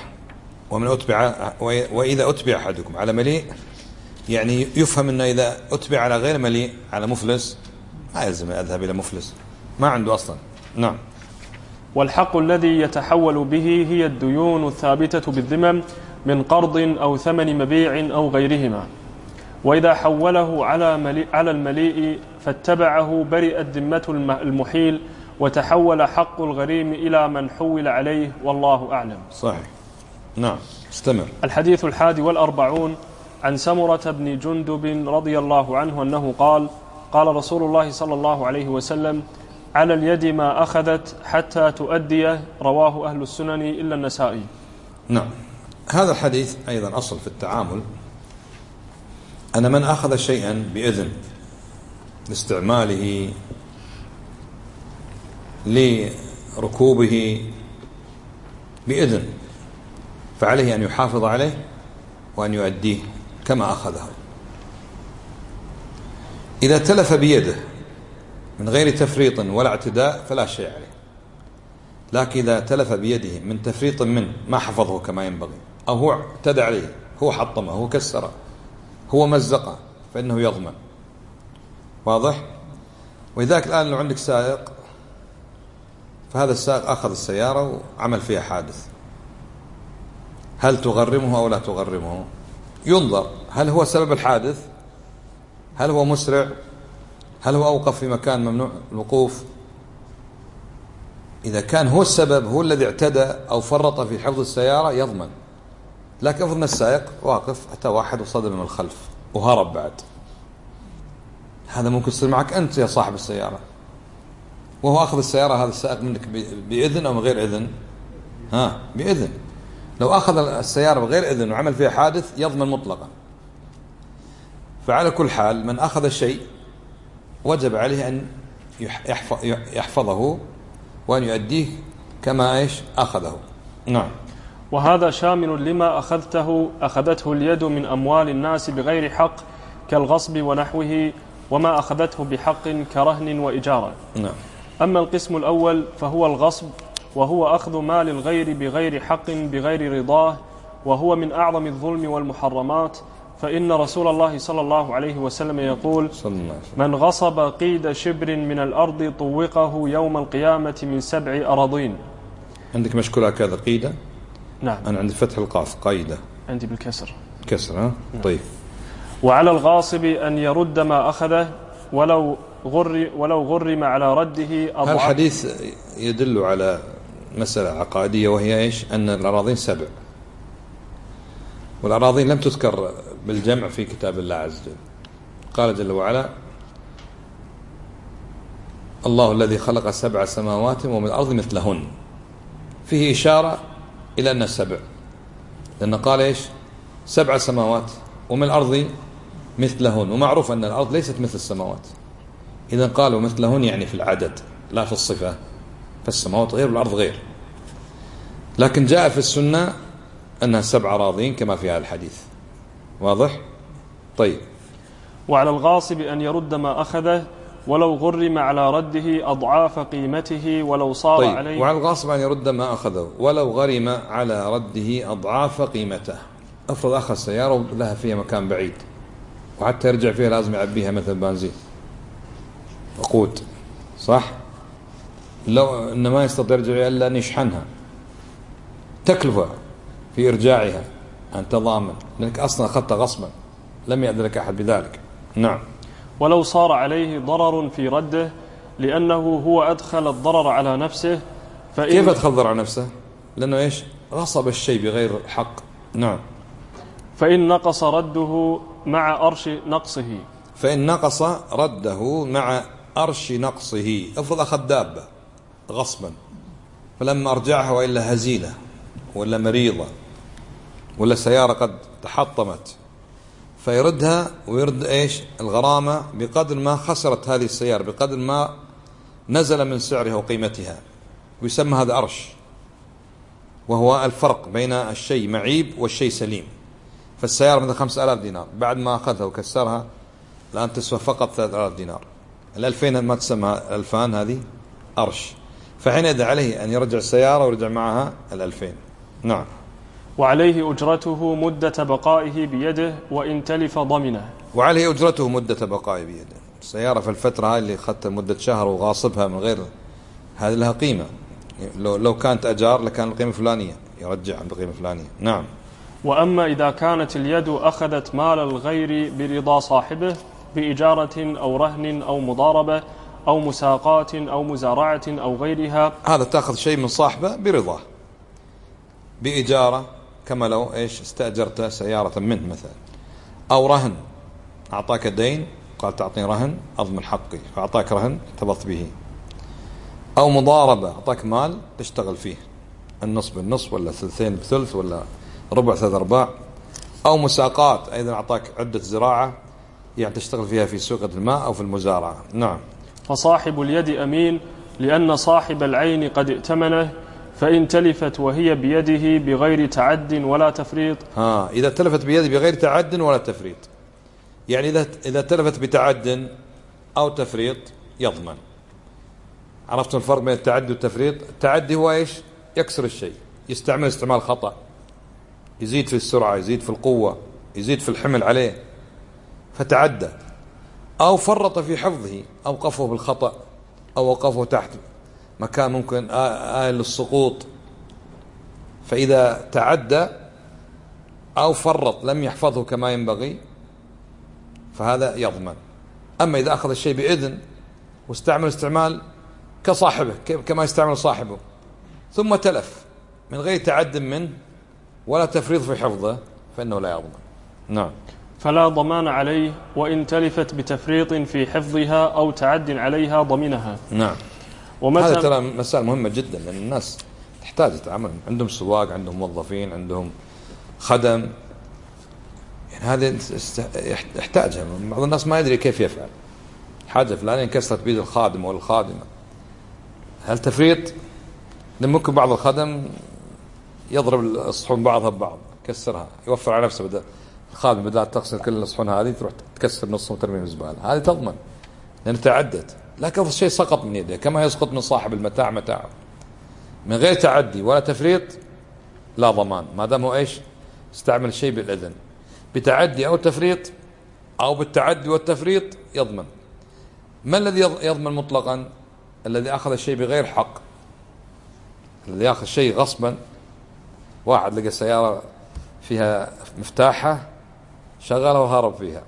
وإذا أتبع أحدكم على مليء، يعني يفهم أنه إذا أتبع على غير مليء على مفلس ما يلزم أذهب إلى مفلس ما عنده أصلا. نعم. والحق الذي يتحول به هي الديون الثابتة بالذمم من قرض أو ثمن مبيع أو غيرهما، وإذا حوله على المليء فاتبعه برئت ذمة المحيل وتحول حق الغريم إلى من حول عليه، والله أعلم. صحيح. نعم، استمر. الحديث 41 عن سمرة بن جندب رضي الله عنه أنه قال: قال رسول الله صلى الله عليه وسلم: على اليد ما أخذت حتى تؤديه، رواه أهل السنن إلا النسائي. نعم، هذا الحديث أيضا أصل في التعامل، أن من أخذ شيئا بإذن لاستعماله لركوبه بإذن فعليه أن يحافظ عليه وأن يؤديه كما أخذه. إذا تلف بيده من غير تفريط ولا اعتداء فلا شيء عليه، لكن إذا تلف بيده من تفريط منه ما حفظه كما ينبغي، أو هو اعتدى عليه، هو حطمه، هو كسره، هو مزقه، فإنه يضمن. واضح؟ ولذلك الآن لو عندك سائق، فهذا السائق أخذ السيارة وعمل فيها حادث، هل تغرمه أو لا تغرمه؟ ينظر هل هو سبب الحادث، هل هو مسرع، هل هو أوقف في مكان ممنوع الوقوف. إذا كان هو السبب، هو الذي اعتدى أو فرط في حفظ السيارة، يضمن. لكن افرض السائق واقف أتى واحد وصدم من الخلف وهرب بعد، هذا ممكن يصير معك أنت يا صاحب السيارة، وهو أخذ السيارة هذا السائق منك بإذن أو من غير إذن؟ بإذن. لو أخذ السيارة بغير إذن وعمل فيها حادث يضمن مطلقا. فعلى كل حال من أخذ شيء وجب عليه أن يحفظه وأن يؤديه كما أخذه. نعم. وهذا شامل لما أخذته اليد من أموال الناس بغير حق كالغصب ونحوه، وما أخذته بحق كرهن وإجارة. نعم. أما القسم الأول فهو الغصب، وهو أخذ مال الغير بغير حق بغير رضاه، وهو من أعظم الظلم والمحرمات، فإن رسول الله صلى الله عليه وسلم يقول: من غصب قيد شبر من الأرض طوقه يوم القيامة من 7 أراضين. عندك مشكلة كذا قيدة؟ نعم. أنا عندي فتح القاف قيدة. عندي بالكسر. كسر. نعم. طيب. وعلى الغاصب أن يرد ما أخذه ولو غرم على رده أضعاف. الحديث يدل على مسألة عقائدية، وهي أن الأراضين 7، والأراضين لم تذكر بالجمع في كتاب الله عز وجل. قال جل وعلا: الله الذي خلق 7 سماوات ومن الأرض مثلهن، فيه إشارة إلى أن 7، لأنه قال 7 سماوات ومن الأرض مثلهن، ومعروف أن الأرض ليست مثل السماوات، إذا قالوا مثلهن يعني في العدد لا في الصفة، فالسماوات غير والأرض غير. لكن جاء في السنة أنها 7 أراضين كما في هذا الحديث. واضح؟ طيب. وعلى الغاصب أن يرد ما أخذه ولو غرم على رده أضعاف قيمته ولو صار عليه. وعلى الغاصب أن يرد ما أخذه ولو غرم على رده أضعاف قيمته. أفرض أخذ سيارة لها فيها مكان بعيد، وحتى يرجع فيها لازم يعبيها مثل بنزين وقود، صح؟ لو إن ما يستطيع يرجع إلا أن يشحنها، تكلفة في إرجاعها أنت ضامن، لأنك أصلا أخذت غصبا، لم يأذن لك أحد بذلك. نعم. ولو صار عليه ضرر في رده لأنه هو أدخل الضرر على نفسه، كيف أتخذر عن نفسه؟ لأنه إيش؟ غصب الشيء بغير حق. نعم. فإن نقص رده مع أرش نقصه. فإن نقص رده مع أرش نقصه. افرض أخذ دابة غصبا، فلما أرجعها وإلا هزيلة ولا مريضة ولا سيارة قد تحطمت، فيردها ويرد إيش؟ الغرامة بقدر ما خسرت هذه السيارة، بقدر ما نزل من سعرها وقيمتها، ويسمى هذا أرش، وهو الفرق بين الشيء معيب والشيء سليم. فالسيارة مثل 5000 دينار، بعد ما أخذها وكسرها الآن تسوى فقط 3000 دينار. 2000 ما تسمى 2000، هذه أرش. فحينئذ عليه أن يرجع السيارة ويرجع معها 2000. نعم. وعليه أجرته مدة بقائه بيده، وإن تلف ضمنه. وعليه أجرته مدة بقائه بيده. السيارة في الفترة هاي اللي أخذتها مدة شهر وغاصبها من غير، هذه لها قيمة. لو كانت أجار لكان القيمة فلانية، يرجع بقيمة فلانية. نعم. وأما إذا كانت اليد أخذت مال الغير برضا صاحبه بإجارة أو رهن أو مضاربة أو مساقات أو مزارعة أو غيرها، هذا تأخذ شيء من صاحبه برضاه، بإجارة كما لو إيش استأجرت سيارة منه مثلا، أو رهن، أعطاك دين قال تعطيني رهن أضمن حقي، فأعطاك رهن ارتبطت به، أو مضاربة أعطاك مال تشتغل فيه، النصف بالنصف ولا ثلثين بثلث ولا ربع ثلاث أرباع، أو مساقات أيضا أعطاك عدة زراعة يعني تشتغل فيها في سوقة الماء أو في المزارعة. نعم. فصاحب اليد أمين لأن صاحب العين قد ائتمنه، فإن تلفت وهي بيده بغير تعد ولا تفريط. إذا تلفت بيده بغير تعد ولا تفريط، يعني إذا تلفت بتعد أو تفريط يضمن. عرفتم الفرق بين التعدي والتفريط؟ التعدي هو إيش؟ يكسر الشيء، يستعمل استعمال خطأ، يزيد في السرعة، يزيد في القوة، يزيد في الحمل عليه فتعدى، أو فرط في حفظه، أوقفه بالخطأ، أو وقفه تحت مكان ممكن آل للسقوط، فإذا تعدى أو فرط لم يحفظه كما ينبغي فهذا يضمن. أما إذا أخذ الشيء بإذن واستعمل استعمال كصاحبه كما يستعمل صاحبه ثم تلف من غير تعد منه ولا تفريط في حفظه فإنه لا يضمن. نعم. فلا ضمان عليه، وإن تلفت بتفريط في حفظها أو تعد عليها ضمنها. نعم. هذا ترى مسألة مهمة جدا، لأن الناس تحتاج تتعامل، عندهم سواق، عندهم موظفين، عندهم خدم، يعني هذا يحتاجها. بعض الناس ما يدري كيف يفعل حاجة فلانية انكسرت بيد الخادم أو الخادمة، هل تفريط؟ ممكن بعض الخدم يضرب الصحون بعضها ببعض، كسرها، يوفر على نفسه، بدأ الخادم بدأ تغسل كل الصحون هذه تروح تكسر نصهم وترمي في الزبالة، هذه تضمن لأن تعدت. لكن الشيء سقط من يده كما يسقط من صاحب المتاع متاعه من غير تعدي ولا تفريط لا ضمان، ما دام هو ايش استعمل الشيء بالإذن. بتعدي أو تفريط أو بالتعدي والتفريط يضمن. ما الذي يضمن مطلقا؟ الذي أخذ الشيء بغير حق، الذي يأخذ الشيء غصبا. واحد لقى سيارة فيها مفتاحة شغلها وهرب فيها،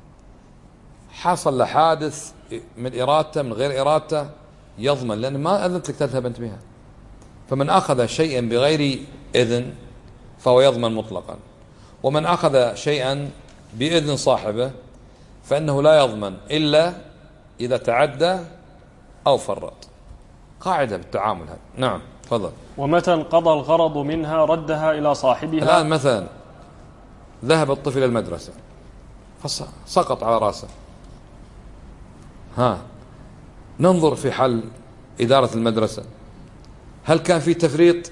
حصل له حادث من إرادته من غير إرادته، يضمن لأن ما أذنت لك تذهب أنت بها. فمن أخذ شيئا بغير إذن فهو يضمن مطلقا، ومن أخذ شيئا بإذن صاحبه فإنه لا يضمن إلا إذا تعدى أو فرط. قاعدة بالتعامل هذا. نعم تفضل. ومتى انقضى الغرض منها ردها إلى صاحبها. الآن مثلا ذهب الطفل إلى المدرسة فسقط على رأسه، ننظر في حل إدارة المدرسة، هل كان في تفريط؟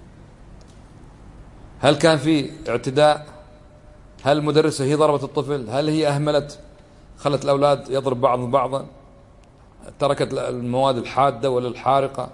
هل كان في اعتداء؟ هل المدرسة هي ضربت الطفل؟ هل هي أهملت خلت الأولاد يضرب بعضهم بعضا؟ تركت المواد الحادة ولا الحارقة؟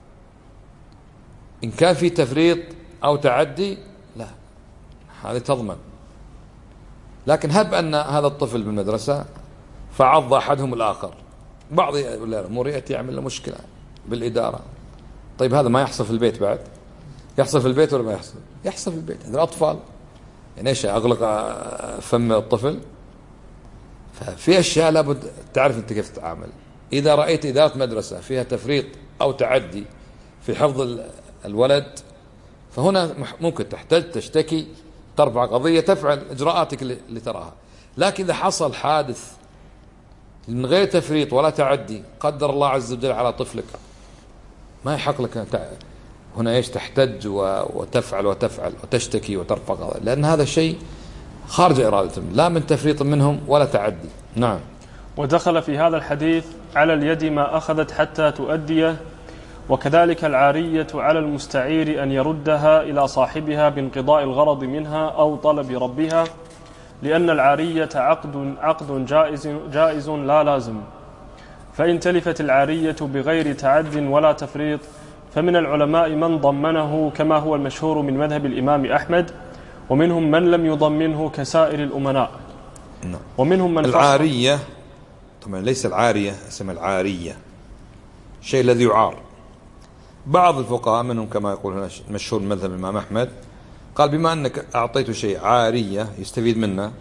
إن كان في تفريط أو تعدي لا، هذه تضمن. لكن هب أن هذا الطفل بالمدرسة فعض أحدهم الآخر، بعض الأمور يأتي يعمل له مشكلة بالإدارة. طيب هذا ما يحصل في البيت بعد؟ يحصل في البيت ولا ما يحصل؟ يحصل في البيت. هذا الأطفال يعني إيش، أغلق فم الطفل؟ ففي أشياء لابد تعرف أنت كيف تتعامل. إذا رأيت إدارة مدرسة فيها تفريط أو تعدي في حفظ الولد، فهنا ممكن تحتاج تشتكي، ترفع قضية، تفعل إجراءاتك اللي تراها. لكن إذا حصل حادث من غير تفريط ولا تعدي، قدر الله عز وجل على طفلك، ما يحق لك هنا إيش تحتج وتفعل وتشتكي وترفع قضية، لأن هذا الشيء خارج إرادتهم، لا من تفريط منهم ولا تعدي. نعم. ودخل في هذا الحديث على اليد ما أخذت حتى تؤديه، وكذلك العارية على المستعير أن يردها إلى صاحبها بانقضاء الغرض منها أو طلب ربها، لأن العارية عقد جائز لا لازم. فإن تلفت العارية بغير تعد ولا تفريط فمن العلماء من ضمنه كما هو المشهور من مذهب الإمام أحمد، ومنهم من لم يضمنه كسائر الأمناء. ومنهم من العارية طبعا ليس العارية، اسمها العارية، شيء الذي يعار. بعض الفقهاء منهم كما يقول هنا مشهور مذهب الإمام أحمد قال بما أنك أعطيته شيء عارية يستفيد منه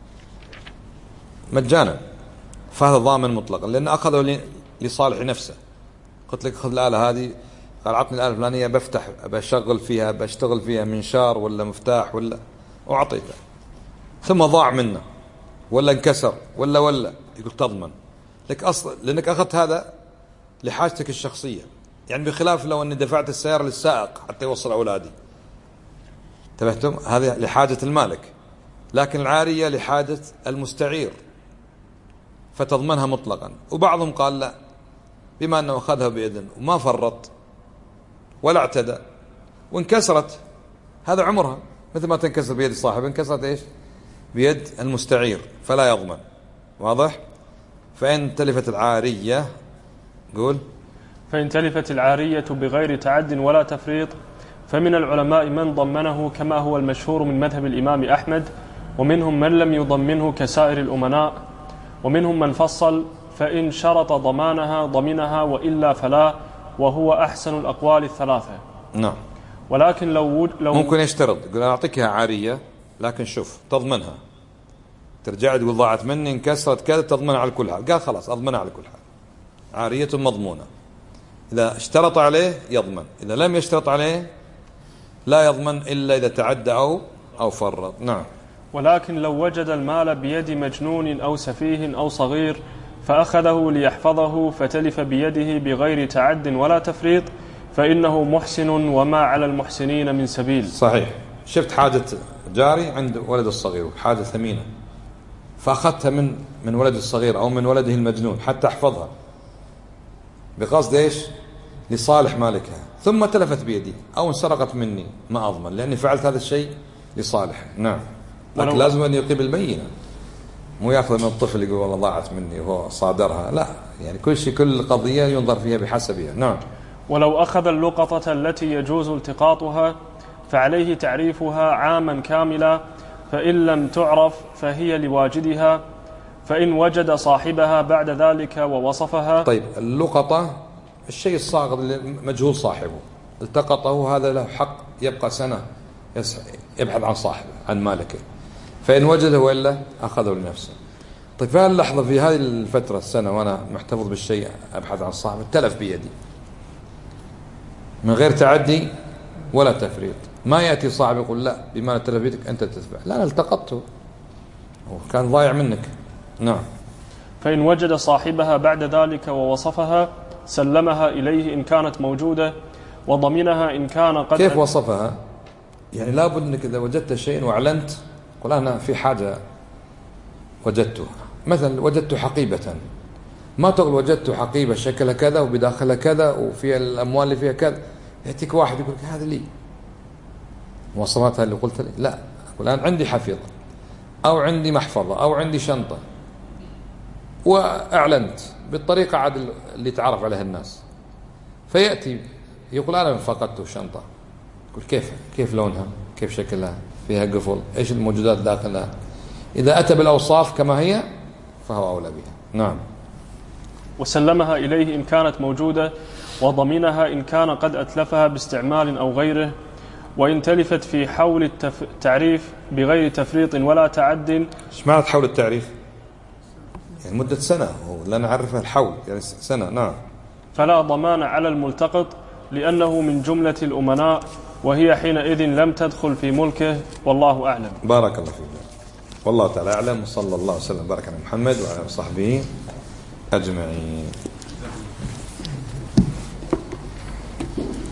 مجانا فهذا ضامن مطلقا، لأن أخذه لصالح نفسه. قلت لك خذ الآلة هذه، قال عطني الآلة الفلانية بفتح بشغل فيها بشتغل فيها منشار ولا مفتاح ولا، وعطيته ثم ضاع منه ولا انكسر ولا يقول تضمن لك أصلا، لأنك أخذت هذا لحاجتك الشخصية، يعني بخلاف لو أني دفعت السيارة للسائق حتى يوصل أولادي، انتبهتم؟ هذه لحاجة المالك، لكن العارية لحاجة المستعير فتضمنها مطلقا. وبعضهم قال لا، بما أنه أخذها بإذن وما فرط ولا اعتدى وانكسرت، هذا عمرها مثل ما تنكسر بيد الصاحب، انكسرت إيش؟ بيد المستعير، فلا يضمن. واضح؟ فإن تلفت العارية، قول. فإن تلفت العارية بغير تعد ولا تفريط فمن العلماء من ضمنه كما هو المشهور من مذهب الإمام أحمد، ومنهم من لم يضمنه كسائر الأمناء، ومنهم من فصل فإن شرط ضمانها ضمنها وإلا فلا، وهو أحسن الأقوال الثلاثة. نعم. ولكن لو ممكن يشترط، يقول أنا أعطيكها عارية لكن شوف تضمنها، ترجع تقول ضاعت مني انكسرت كذا، تضمنها على كل حال. قال خلاص أضمنها على كل حال، عارية مضمونة. إذا اشترط عليه يضمن، إذا لم يشترط عليه لا يضمن إلا إذا تعدى أو فرط. نعم. ولكن لو وجد المال بيد مجنون أو سفيه أو صغير فأخذه ليحفظه فتلف بيده بغير تعد ولا تفريط فإنه محسن وما على المحسنين من سبيل. صحيح. شفت حاجة جاري عند ولد الصغير، حاجة ثمينة، فأخذتها من ولد الصغير أو من ولده المجنون حتى أحفظها بقصد إيش؟ لصالح مالكها، ثم تلفت بيدي أو انسرقت مني، ما أضمن لأني فعلت هذا الشيء لصالح. نعم. لكن لازم أن يقيم البينة، مو يأخذ من الطفل يقول والله ضاعت مني وهو صادرها، لا، يعني كل قضية ينظر فيها بحسبها. نعم. ولو أخذ اللقطة التي يجوز التقاطها فعليه تعريفها عاما كاملا، فإن لم تعرف فهي لواجدها، فإن وجد صاحبها بعد ذلك ووصفها. طيب اللقطة الشيء الصاغر اللي مجهول صاحبه، التقطه، هذا له حق يبقى سنة يبحث عن صاحبه عن مالكه، فإن وجده وإلا أخذه لنفسه. طيب في هاللحظة في هذه الفترة السنة وأنا محتفظ بالشيء أبحث عن صاحبه، تلف بيدي من غير تعدي ولا تفريط، ما يأتي صاحب يقول لا بما تلف بيدك أنت تتبع، لا أنا التقطته وكان ضايع منك. نعم. فإن وجد صاحبها بعد ذلك ووصفها سلمها إليه إن كانت موجودة، وضمنها إن كان قد. كيف وصفها؟ يعني لابد أنك إذا وجدت شيء وأعلنت قل أنا في حاجة وجدتها، مثلا وجدت حقيبة، ما تقول وجدت حقيبة شكلها كذا وبداخلها كذا وفيها الأموال اللي فيها كذا، يأتيك واحد يقول هذا لي مواصفاتها اللي قلت لي، لا، أقول أنا عندي حفيظة أو عندي محفظة أو عندي شنطة وأعلنت بالطريقة عاد اللي تعرف عليها الناس، فيأتي يقول أنا فقدت الشنطة، يقول كيف لونها، كيف شكلها، فيها قفل، إيش الموجودات داخلها، إذا أتى بالأوصاف كما هي فهو أولى بها. نعم. وسلمها إليه إن كانت موجودة، وضمنها إن كان قد أتلفها باستعمال أو غيره، وإن تلفت في حول التعريف بغير تفريط ولا تعد. ايش معنى حول التعريف؟ يعني مدة سنة، لا نعرفها الحول يعني سنة. نعم. فلا ضمان على الملتقط، لأنه من جملة الأمناء، وهي حينئذ لم تدخل في ملكه، والله أعلم. بارك الله فيك. والله تعالى أعلم، وصلى الله وسلم بارك على محمد وعلى صحبه أجمعين.